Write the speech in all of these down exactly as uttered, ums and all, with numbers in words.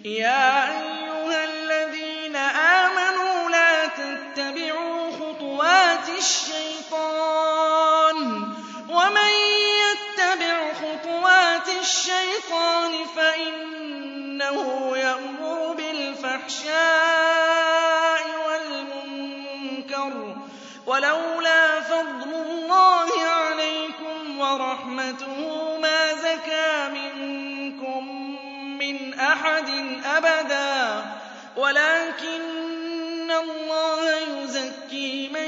يَا أَيُّهَا الَّذِينَ آمَنُوا لَا تَتَّبِعُوا خُطُوَاتِ الشَّيْطَانِ ۚ وَمَن يَتَّبِعْ خُطُوَاتِ الشَّيْطَانِ فَإِنَّهُ يَأْمُرُ بِالْفَحْشَاءِ وَالْمُنكَرِ ۚ وَلَوْلَا فَضْلُ اللَّهِ عَلَيْكُمْ وَرَحْمَتُهُ مَا زَكَىٰ مِنكُم مِّنْ أَحَدٍ أَبَدًا وَلَٰكِنَّ اللَّهَ يُزَكِّي مَن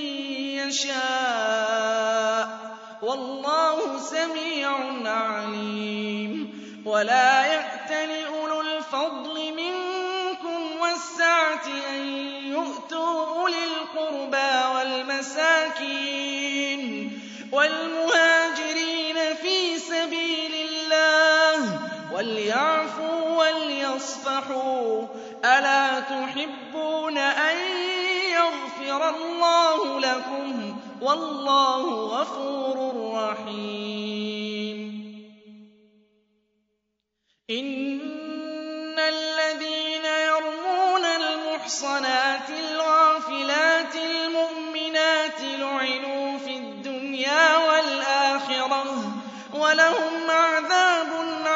يَشَاءُ ۗ وَاللَّهُ سَمِيعٌ عَلِيمٌ. وَلَا يَأْتَلِ أُولُو الْفَضْلِ مِنكُمْ وَالسَّعَةِ أَن يُؤْتُوا أُولِي الْقُرْبَىٰ وَالْمَسَاكِينِ وَالْمُهَاجِرِينَ فِي سَبِيلِ اللَّهِ وَلْيَعْفُوا وَلْيَصْفَحُوا ۗ أَلَا تُحِبُّونَ أَن يَغْفِرَ اللَّهُ لَكُمْ ۗ وَاللَّهُ غَفُورٌ رَّحِيمٌ. إِنَّ الَّذِينَ يَرْمُونَ الْمُحْصَنَاتِ الْغَافِلَاتِ الْمُؤْمِنَاتِ لُعِنُوا فِي الدُّنْيَا وَالْآخِرَةِ ۖ وَلَهُمْ عَذَابٌ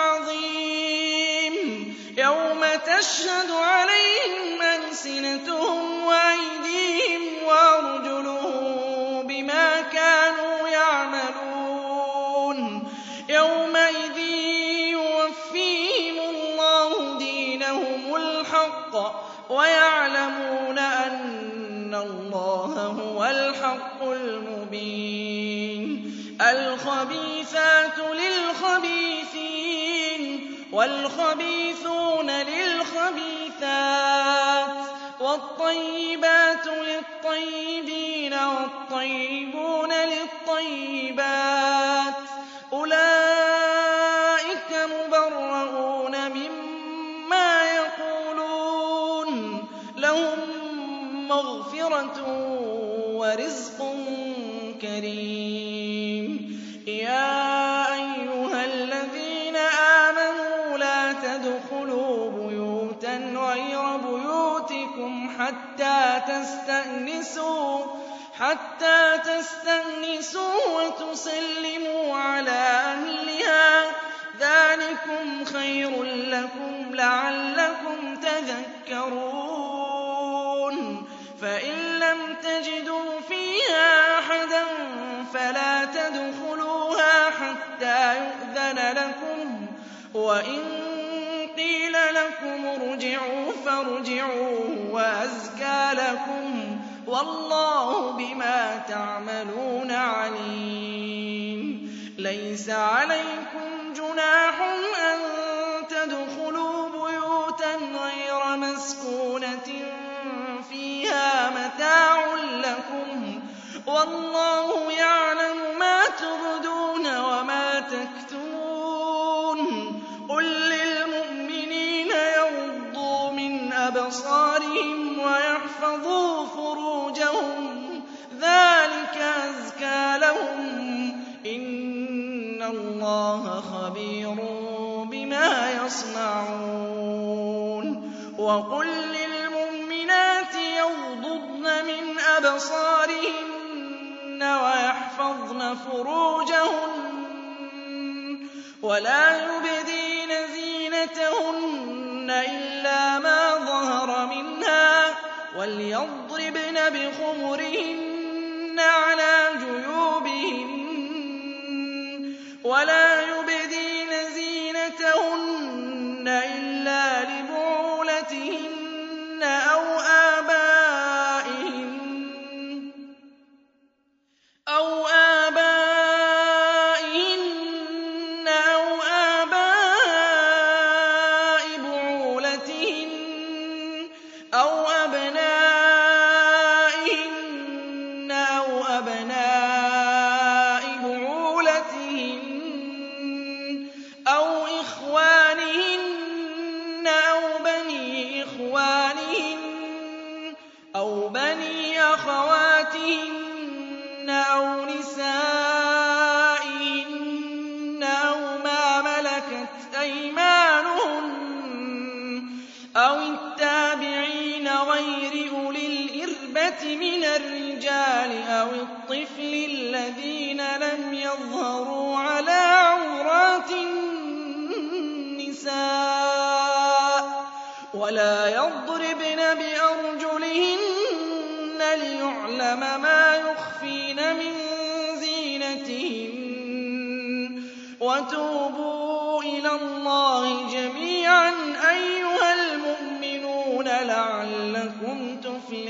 عَظِيمٌ يَوْمَ تَشْهَدُ عَلَيْهِمْ أَلْسِنَتُهُمْ وَأَيْدِيهِمْ وَأَرْجُلُهُم بِمَا كَانُوا يَعْمَلُونَ يَوْمَئِذٍ يُوَفِّيهِمُ اللَّهُ دِينَهُمُ الْحَقَّ وَيَعْلَمُونَ أَنَّ اللَّهَ هُوَ الْحَقُّ الْمُبِينُ. الْخَبِيثَاتُ لِلْخَبِيثِينَ وَالْخَبِيثُونَ لِلْخَبِيثَاتِ وَالطَّيِّبَاتُ لِلطَّيِّبِينَ وَالطَّيِّبُونَ لِلطَّيِّبَاتِ ۚ أُولَٰئِكَ مُبَرَّءُونَ مِمَّا يَقُولُونَ ۖ لَهُم مَّغْفِرَةٌ وَرِزْقٌ كَرِيمٌ. يَا أَيُّهَا الَّذِينَ آمَنُوا لَا تَدْخُلُوا بُيُوتًا غَيْرَ بُيُوتِكُمْ حَتَّىٰ تَسْتَأْنِسُوا حَتَّىٰ تَسْتَأْنِسُوا وَتُسَلِّمُوا عَلَىٰ أَهْلِهَا ۚ ذَٰلِكُمْ خَيْرٌ لَّكُمْ لَعَلَّكُمْ تَذَكَّرُونَ. فَإِن لَّمْ تَجِدُوا فِيهَا أَحَدًا فَلَا تَدْخُلُوهَا حَتَّىٰ يُؤْذَنَ لَكُمْ ۖ وَإِن قِيلَ لَكُمُ ارْجِعُوا فَارْجِعُوا هُوَ أَزْكَىٰ لَكُمْ ۚ وَاللَّهُ بِمَا تَعْمَلُونَ عَلِيمٌ. لَيْسَ عَلَيْكُمْ جُنَاحٌ أَن تَدْخُلُوا بُيُوتًا غَيْرَ مَسْكُونَةٍ فِيهَا مَتَاعٌ لَّكُمْ ۚ وَاللَّهُ يَعْلَمُ مَا تُبْدُونَ وَمَا تَكْتُمُونَ. قُل لِّلْمُؤْمِنِينَ يَغُضُّوا مِنْ أَبْصَارِهِمْ وَيَحْفَظُوا فُرُوجَهُمْ ۚ ذَٰلِكَ أَزْكَىٰ لَهُمْ ۗ إِنَّ اللَّهَ خَبِيرٌ بِمَا يَصْنَعُونَ. وَقُل لِّلْمُؤْمِنَاتِ يَغْضُضْنَ مِنْ أَبْصَارِهِنَّ وَيَحْفَظْنَ فُرُوجَهُنَّ وَلَا يُبْدِينَ زِينَتَهُنَّ إِلَّا مَا ظَهَرَ مِنْهَا ۖ وَلْيَضْرِبْنَ بِخُمُرِهِنَّ عَلَىٰ جُيُوبِهِنَّ وَلَا يُبْدِينَ زِينَتَهُنَّ إِلَّا لِبُعُولَتِهِنَّ أَوْ آبَائِهِنَّ أَوْ آبَائِهِنَّ أَوْ آبَاءِ بُعُولَتِهِنَّ أَوْ أَبْنَائِهِنَّ أَوْ أَبْنَاءِ بُعُولَتِهِنَّ البالغة من الرجال أو الطفل الذين لم يظهروا على عورات النساء ولا يضربن بأرجلهن ليعلم ما يخفين من زينتهن وتوبوا إلى الله جميعا أيها المؤمنون لعلكم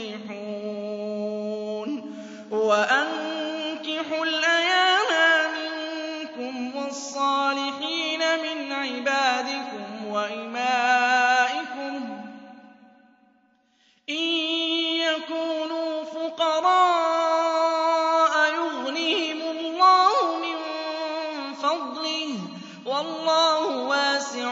تفلحون وأنكحوا الأيام منكم والصالحين من عبادكم وإمائكم إن يكونوا فقراء يغنهم الله من فضله والله واسع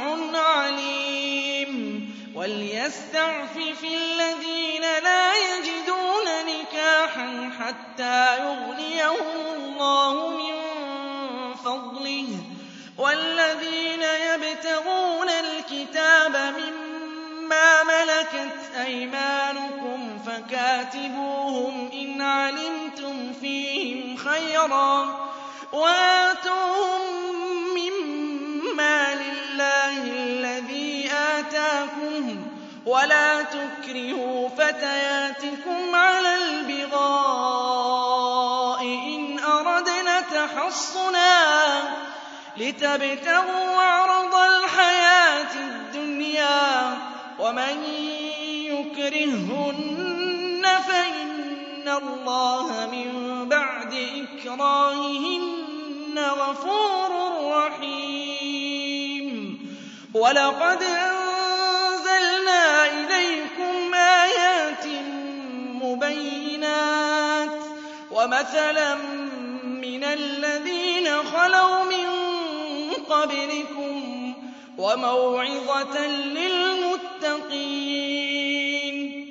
عليم وليستعفف الذين لا يجدون نكاحا حتى يغنيهم الله من فضله والذين يبتغون الكتاب مما ملكت أيمانكم فكاتبوهم إن علمتم فيهم خيرا وآتوهم مما لله الذي آتاكم ولا تكرهوا فتياتكم على البغاء إن أردنا تحصنا لتبتغوا عرض الحياة الدنيا ومن يكرههن فإن الله من بعد إكراههن غفور رحيم ولقد أنزلنا إليكم آيات مبينات ومثلا من الذين خلوا من قبلكم وموعظة للمتقين